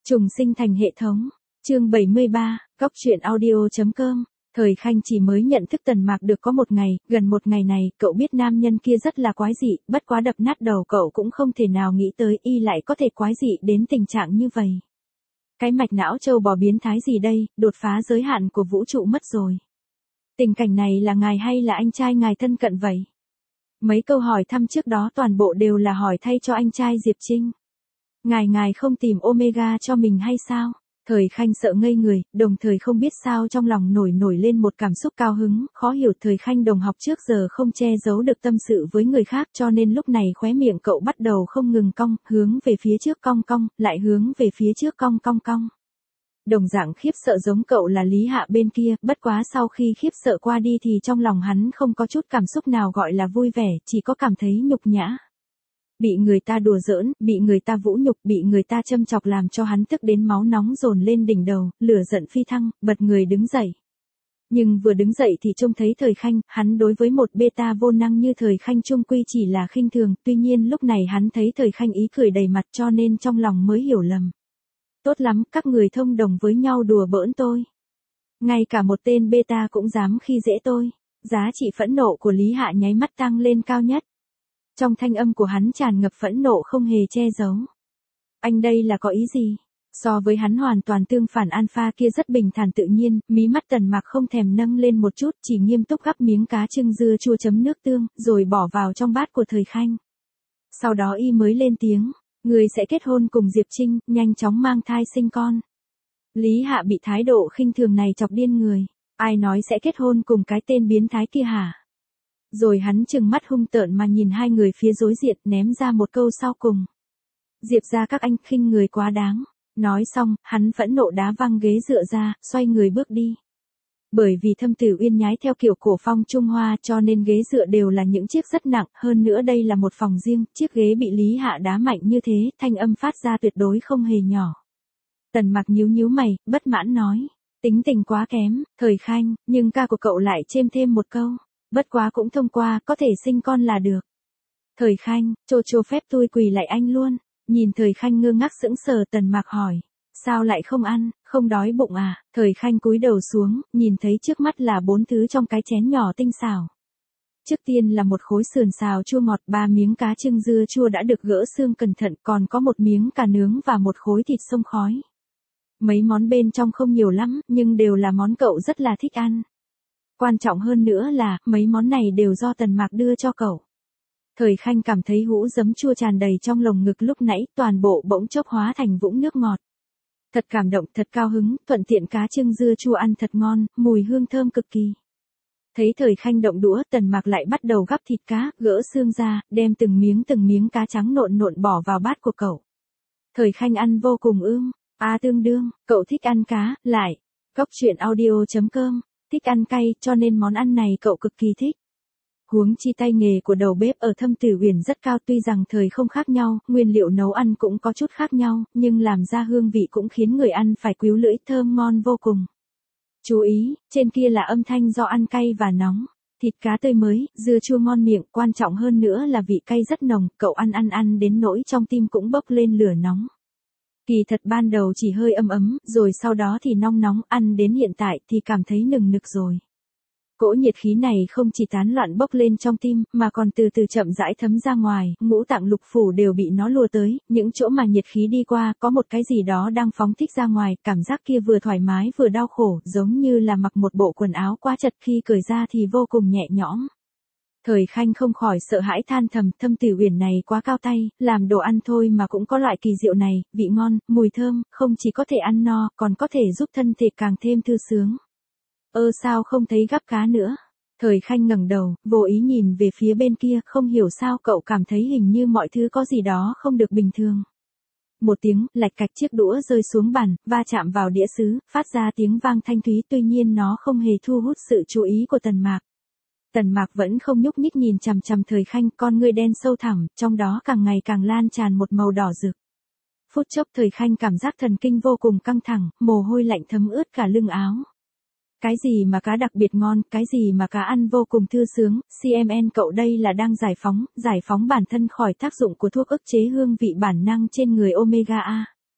Trùng sinh thành hệ thống. Chương 73, Góc truyện audio.com. Thời Khanh chỉ mới nhận thức Tần Mạc được có một ngày, gần một ngày này, cậu biết nam nhân kia rất là quái dị, bất quá đập nát đầu cậu cũng không thể nào nghĩ tới y lại có thể quái dị đến tình trạng như vậy. Cái mạch não trâu bò biến thái gì đây, đột phá giới hạn của vũ trụ mất rồi. Tình cảnh này là ngài hay là anh trai ngài thân cận vậy? Mấy câu hỏi thăm trước đó toàn bộ đều là hỏi thay cho anh trai Diệp Trinh. Ngài không tìm Omega cho mình hay sao? Thời Khanh sợ ngây người, đồng thời không biết sao trong lòng nổi lên một cảm xúc cao hứng, khó hiểu. Thời Khanh đồng học trước giờ không che giấu được tâm sự với người khác, cho nên lúc này khóe miệng cậu bắt đầu không ngừng cong, hướng về phía trước cong cong, lại hướng về phía trước cong cong cong. Đồng dạng khiếp sợ giống cậu là Lý Hạ bên kia, bất quá sau khi khiếp sợ qua đi thì trong lòng hắn không có chút cảm xúc nào gọi là vui vẻ, chỉ có cảm thấy nhục nhã. Bị người ta đùa giỡn, bị người ta vũ nhục, bị người ta châm chọc làm cho hắn tức đến máu nóng dồn lên đỉnh đầu, lửa giận phi thăng, bật người đứng dậy. Nhưng vừa đứng dậy thì trông thấy Thời Khanh, hắn đối với một beta vô năng như Thời Khanh chung quy chỉ là khinh thường, tuy nhiên lúc này hắn thấy Thời Khanh ý cười đầy mặt cho nên trong lòng mới hiểu lầm. Tốt lắm, các người thông đồng với nhau đùa bỡn tôi. Ngay cả một tên beta cũng dám khi dễ tôi. Giá trị phẫn nộ của Lý Hạ nháy mắt tăng lên cao nhất. Trong thanh âm của hắn tràn ngập phẫn nộ không hề che giấu. Anh đây là có ý gì? So với hắn hoàn toàn tương phản alpha kia rất bình thản tự nhiên, mí mắt Tần Mạc không thèm nâng lên một chút, chỉ nghiêm túc gắp miếng cá trưng dưa chua chấm nước tương, rồi bỏ vào trong bát của Thời Khanh. Sau đó y mới lên tiếng, người sẽ kết hôn cùng Diệp Trinh, nhanh chóng mang thai sinh con. Lý Hạ bị thái độ khinh thường này chọc điên người. Ai nói sẽ kết hôn cùng cái tên biến thái kia hả? Rồi hắn trừng mắt hung tợn mà nhìn hai người phía đối diện, ném ra một câu sau cùng. Diệp ra các anh khinh người quá đáng. Nói xong, hắn phẫn nộ đá văng ghế dựa ra, xoay người bước đi. Bởi vì Thâm Tử Uyên nhái theo kiểu cổ phong Trung Hoa cho nên ghế dựa đều là những chiếc rất nặng, hơn nữa đây là một phòng riêng, chiếc ghế bị Lý Hạ đá mạnh như thế, thanh âm phát ra tuyệt đối không hề nhỏ. Tần Mạc nhíu mày, bất mãn nói, tính tình quá kém, Thời Khanh, nhưng ca của cậu lại chêm thêm một câu, bất quá cũng thông qua, có thể sinh con là được. Thời Khanh, cho phép tôi quỳ lại anh luôn. Nhìn Thời Khanh ngơ ngác sững sờ, Tần Mạc hỏi, sao lại không ăn, không đói bụng à? Thời Khanh cúi đầu xuống, nhìn thấy trước mắt là 4 thứ trong cái chén nhỏ tinh xảo. Trước tiên là một khối sườn xào chua ngọt, 3 miếng cá trưng dưa chua đã được gỡ xương cẩn thận, còn có một miếng cà nướng và một khối thịt xông khói. Mấy món bên trong không nhiều lắm, nhưng đều là món cậu rất là thích ăn. Quan trọng hơn nữa là, mấy món này đều do Tần Mạc đưa cho cậu. Thời Khanh cảm thấy hũ giấm chua tràn đầy trong lồng ngực lúc nãy, toàn bộ bỗng chốc hóa thành vũng nước ngọt. Thật cảm động, thật cao hứng, thuận tiện cá trưng dưa chua ăn thật ngon, mùi hương thơm cực kỳ. Thấy Thời Khanh động đũa, Tần Mạc lại bắt đầu gắp thịt cá, gỡ xương ra, đem từng miếng cá trắng nộn bỏ vào bát của cậu. Thời Khanh ăn vô cùng ưng, tương đương, cậu thích ăn cá, lại. Góc truyện audio.com, thích ăn cay, cho nên món ăn này cậu cực kỳ thích. Huống chi tay nghề của đầu bếp ở Thâm Tử Uyển rất cao, tuy rằng thời không khác nhau, nguyên liệu nấu ăn cũng có chút khác nhau, nhưng làm ra hương vị cũng khiến người ăn phải quýu lưỡi, thơm ngon vô cùng. Chú ý, trên kia là âm thanh do ăn cay và nóng. Thịt cá tươi mới, dưa chua ngon miệng, quan trọng hơn nữa là vị cay rất nồng, cậu ăn đến nỗi trong tim cũng bốc lên lửa nóng. Kỳ thật ban đầu chỉ hơi ấm, rồi sau đó thì nóng, ăn đến hiện tại thì cảm thấy nừng nực rồi. Cỗ nhiệt khí này không chỉ tán loạn bốc lên trong tim, mà còn từ từ chậm rãi thấm ra ngoài, ngũ tạng lục phủ đều bị nó lùa tới, những chỗ mà nhiệt khí đi qua, có một cái gì đó đang phóng thích ra ngoài, cảm giác kia vừa thoải mái vừa đau khổ, giống như là mặc một bộ quần áo quá chật khi cởi ra thì vô cùng nhẹ nhõm. Thời Khanh không khỏi sợ hãi than thầm, Thâm Tử Uyển này quá cao tay, làm đồ ăn thôi mà cũng có loại kỳ diệu này, vị ngon, mùi thơm, không chỉ có thể ăn no, còn có thể giúp thân thể càng thêm thư sướng. Sao không thấy gắp cá nữa? Thời Khanh ngẩng đầu, vô ý nhìn về phía bên kia, không hiểu sao cậu cảm thấy hình như mọi thứ có gì đó không được bình thường. Một tiếng, lạch cạch, chiếc đũa rơi xuống bàn, va chạm vào đĩa sứ, phát ra tiếng vang thanh thúy, tuy nhiên nó không hề thu hút sự chú ý của Tần Mạc. Tần Mạc vẫn không nhúc nhích nhìn chằm chằm Thời Khanh, con ngươi đen sâu thẳm, trong đó càng ngày càng lan tràn một màu đỏ rực. Phút chốc Thời Khanh cảm giác thần kinh vô cùng căng thẳng, mồ hôi lạnh thấm ướt cả lưng áo. Cái gì mà cá đặc biệt ngon, cái gì mà cá ăn vô cùng thư sướng, CMN cậu đây là đang giải phóng bản thân khỏi tác dụng của thuốc ức chế hương vị bản năng trên người Omega A.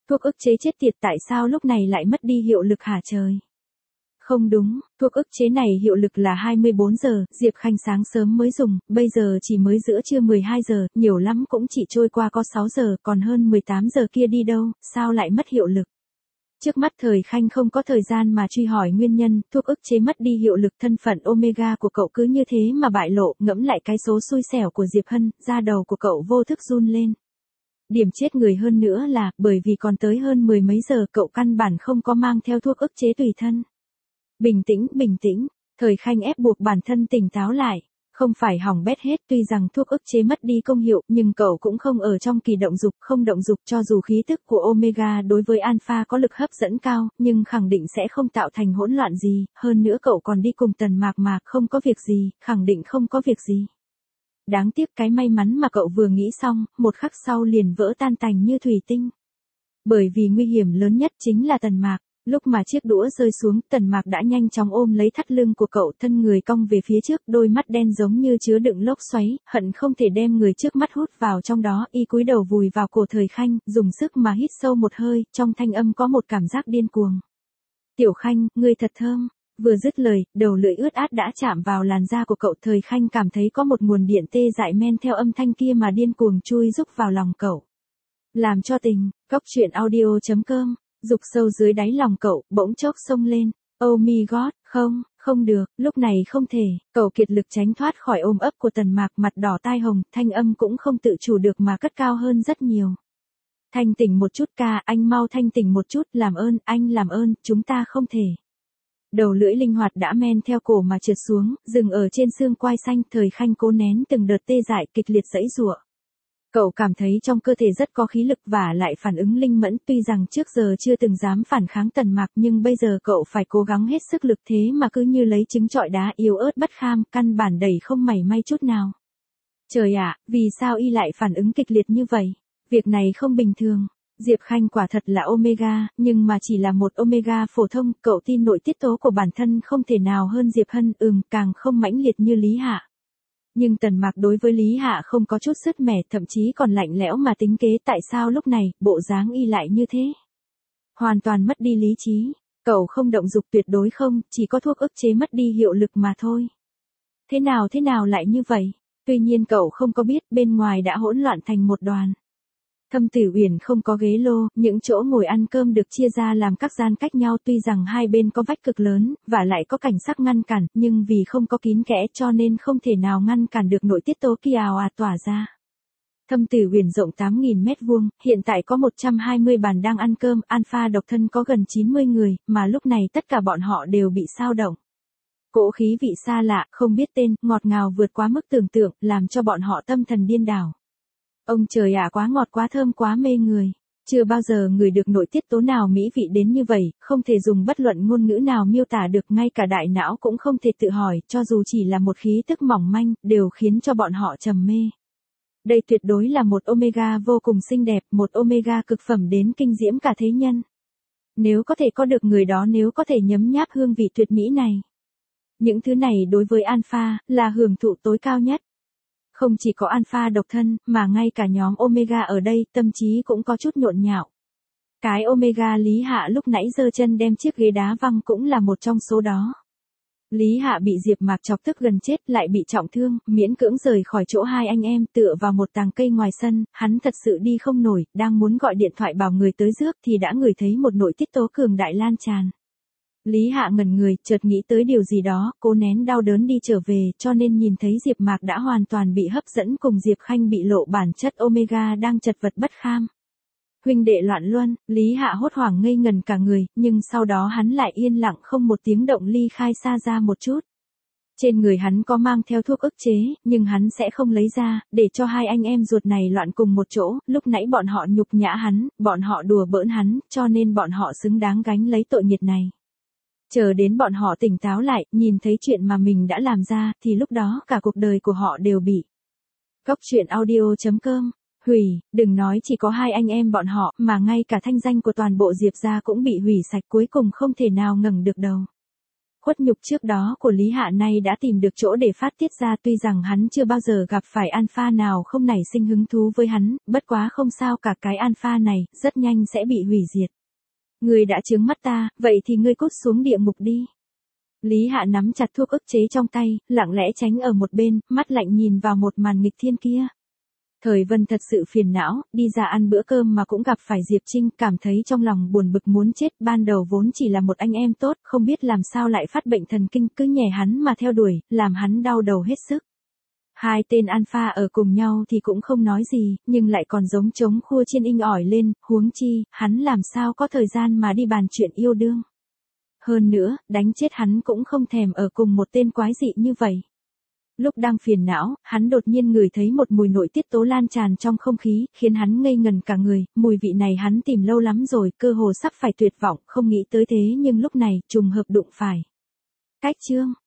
Thuốc ức chế chết tiệt tại sao lúc này lại mất đi hiệu lực hả trời? Không đúng, thuốc ức chế này hiệu lực là 24 giờ, Diệp Khanh sáng sớm mới dùng, bây giờ chỉ mới giữa trưa 12 giờ, nhiều lắm cũng chỉ trôi qua có 6 giờ, còn hơn 18 giờ kia đi đâu, sao lại mất hiệu lực? Trước mắt Thời Khanh không có thời gian mà truy hỏi nguyên nhân, thuốc ức chế mất đi hiệu lực, thân phận Omega của cậu cứ như thế mà bại lộ, ngẫm lại cái số xui xẻo của Diệp Hân, da đầu của cậu vô thức run lên. Điểm chết người hơn nữa là, bởi vì còn tới hơn 10 mấy giờ cậu căn bản không có mang theo thuốc ức chế tùy thân. Bình tĩnh, Thời Khanh ép buộc bản thân tỉnh táo lại. Không phải hỏng bét hết, tuy rằng thuốc ức chế mất đi công hiệu, nhưng cậu cũng không ở trong kỳ động dục, không động dục cho dù khí tức của Omega đối với Alpha có lực hấp dẫn cao, nhưng khẳng định sẽ không tạo thành hỗn loạn gì, hơn nữa cậu còn đi cùng Tần Mạc mà không có việc gì, khẳng định không có việc gì. Đáng tiếc cái may mắn mà cậu vừa nghĩ xong, một khắc sau liền vỡ tan tành như thủy tinh. Bởi vì nguy hiểm lớn nhất chính là Tần Mạc. Lúc mà chiếc đũa rơi xuống, Tần Mạc đã nhanh chóng ôm lấy thắt lưng của cậu, thân người cong về phía trước, đôi mắt đen giống như chứa đựng lốc xoáy, hận không thể đem người trước mắt hút vào trong đó, y cúi đầu vùi vào cổ Thời Khanh, dùng sức mà hít sâu một hơi, trong thanh âm có một cảm giác điên cuồng. Tiểu Khanh, ngươi thật thơm. Vừa dứt lời, đầu lưỡi ướt át đã chạm vào làn da của cậu, Thời Khanh cảm thấy có một nguồn điện tê dại men theo âm thanh kia mà điên cuồng chui rúc vào lòng cậu. Làm cho tình, Cóc truyện audio.com. Dục sâu dưới đáy lòng cậu, bỗng chốc xông lên. Oh my god, không được, lúc này không thể, cậu kiệt lực tránh thoát khỏi ôm ấp của Tần Mạc, mặt đỏ tai hồng, thanh âm cũng không tự chủ được mà cất cao hơn rất nhiều. Thanh tỉnh một chút ca, anh mau thanh tỉnh một chút, làm ơn, anh làm ơn, chúng ta không thể. Đầu lưỡi linh hoạt đã men theo cổ mà trượt xuống, dừng ở trên xương quai xanh, Thời Khanh cố nén từng đợt tê dại kịch liệt giãy giụa. Cậu cảm thấy trong cơ thể rất có khí lực và lại phản ứng linh mẫn, tuy rằng trước giờ chưa từng dám phản kháng Tần Mạc nhưng bây giờ cậu phải cố gắng hết sức lực, thế mà cứ như lấy trứng trọi đá, yếu ớt bất kham, căn bản đẩy không mảy may chút nào. Trời ạ, vì sao y lại phản ứng kịch liệt như vậy? Việc này không bình thường. Diệp Khanh quả thật là Omega, nhưng mà chỉ là một Omega phổ thông, cậu tin nội tiết tố của bản thân không thể nào hơn Diệp Hân, càng không mãnh liệt như Lý Hạ. Nhưng Tần Mạc đối với Lý Hạ không có chút sứt mẻ, thậm chí còn lạnh lẽo mà tính kế, tại sao lúc này, bộ dáng y lại như thế? Hoàn toàn mất đi lý trí, cậu không động dục tuyệt đối không, chỉ có thuốc ức chế mất đi hiệu lực mà thôi. Thế nào lại như vậy? Tuy nhiên cậu không có biết, bên ngoài đã hỗn loạn thành một đoàn. Thâm Tử Uyển không có ghế lô, những chỗ ngồi ăn cơm được chia ra làm các gian cách nhau, tuy rằng hai bên có vách cực lớn, và lại có cảnh sắc ngăn cản, nhưng vì không có kín kẽ cho nên không thể nào ngăn cản được nội tiết tố kia ào ạt tỏa ra. Thâm Tử Uyển rộng 8.000 mét vuông, hiện tại có 120 bàn đang ăn cơm, Alpha độc thân có gần 90 người, mà lúc này tất cả bọn họ đều bị xao động. Cỗ khí vị xa lạ, không biết tên, ngọt ngào vượt quá mức tưởng tượng, làm cho bọn họ tâm thần điên đảo. Ông trời ạ, quá ngọt quá thơm quá mê người. Chưa bao giờ người được nội tiết tố nào mỹ vị đến như vậy, không thể dùng bất luận ngôn ngữ nào miêu tả được, ngay cả đại não cũng không thể tự hỏi, cho dù chỉ là một khí tức mỏng manh, đều khiến cho bọn họ trầm mê. Đây tuyệt đối là một Omega vô cùng xinh đẹp, một Omega cực phẩm đến kinh diễm cả thế nhân. Nếu có thể có được người đó, nếu có thể nhấm nháp hương vị tuyệt mỹ này. Những thứ này đối với Alpha, là hưởng thụ tối cao nhất. Không chỉ có Alpha độc thân, mà ngay cả nhóm Omega ở đây, tâm trí cũng có chút nhộn nhạo. Cái Omega Lý Hạ lúc nãy giơ chân đem chiếc ghế đá văng cũng là một trong số đó. Lý Hạ bị Diệp Mạc chọc tức gần chết, lại bị trọng thương, miễn cưỡng rời khỏi chỗ hai anh em, tựa vào một tàng cây ngoài sân, hắn thật sự đi không nổi, đang muốn gọi điện thoại bảo người tới rước thì đã ngửi thấy một nội tiết tố cường đại lan tràn. Lý Hạ ngẩn người, chợt nghĩ tới điều gì đó, cố nén đau đớn đi trở về, cho nên nhìn thấy Diệp Mạc đã hoàn toàn bị hấp dẫn cùng Diệp Khanh bị lộ bản chất Omega đang chật vật bất kham. Huynh đệ loạn luân, Lý Hạ hốt hoảng ngây ngần cả người, nhưng sau đó hắn lại yên lặng không một tiếng động ly khai xa ra một chút. Trên người hắn có mang theo thuốc ức chế, nhưng hắn sẽ không lấy ra, để cho hai anh em ruột này loạn cùng một chỗ, lúc nãy bọn họ nhục nhã hắn, bọn họ đùa bỡn hắn, cho nên bọn họ xứng đáng gánh lấy tội nghiệt này. Chờ đến bọn họ tỉnh táo lại, nhìn thấy chuyện mà mình đã làm ra, thì lúc đó cả cuộc đời của họ đều bị. Cóc truyện audio.com. Hủy, đừng nói chỉ có hai anh em bọn họ, mà ngay cả thanh danh của toàn bộ Diệp gia cũng bị hủy sạch, cuối cùng không thể nào ngẩng được đầu. Khuất nhục trước đó của Lý Hạ nay đã tìm được chỗ để phát tiết ra, tuy rằng hắn chưa bao giờ gặp phải alpha nào không nảy sinh hứng thú với hắn, bất quá không sao cả, cái alpha này rất nhanh sẽ bị hủy diệt. Ngươi đã chướng mắt ta, vậy thì ngươi cút xuống địa ngục đi. Lý Hạ nắm chặt thuốc ức chế trong tay, lặng lẽ tránh ở một bên, mắt lạnh nhìn vào một màn nghịch thiên kia. Thời Vân thật sự phiền não, đi ra ăn bữa cơm mà cũng gặp phải Diệp Trinh, cảm thấy trong lòng buồn bực muốn chết, ban đầu vốn chỉ là một anh em tốt, không biết làm sao lại phát bệnh thần kinh, cứ nhè hắn mà theo đuổi, làm hắn đau đầu hết sức. Hai tên alpha ở cùng nhau thì cũng không nói gì, nhưng lại còn giống trống khua chiên inh ỏi lên, huống chi, hắn làm sao có thời gian mà đi bàn chuyện yêu đương. Hơn nữa, đánh chết hắn cũng không thèm ở cùng một tên quái dị như vậy. Lúc đang phiền não, hắn đột nhiên ngửi thấy một mùi nội tiết tố lan tràn trong không khí, khiến hắn ngây ngần cả người, mùi vị này hắn tìm lâu lắm rồi, cơ hồ sắp phải tuyệt vọng, không nghĩ tới thế nhưng lúc này, trùng hợp đụng phải. Cách chương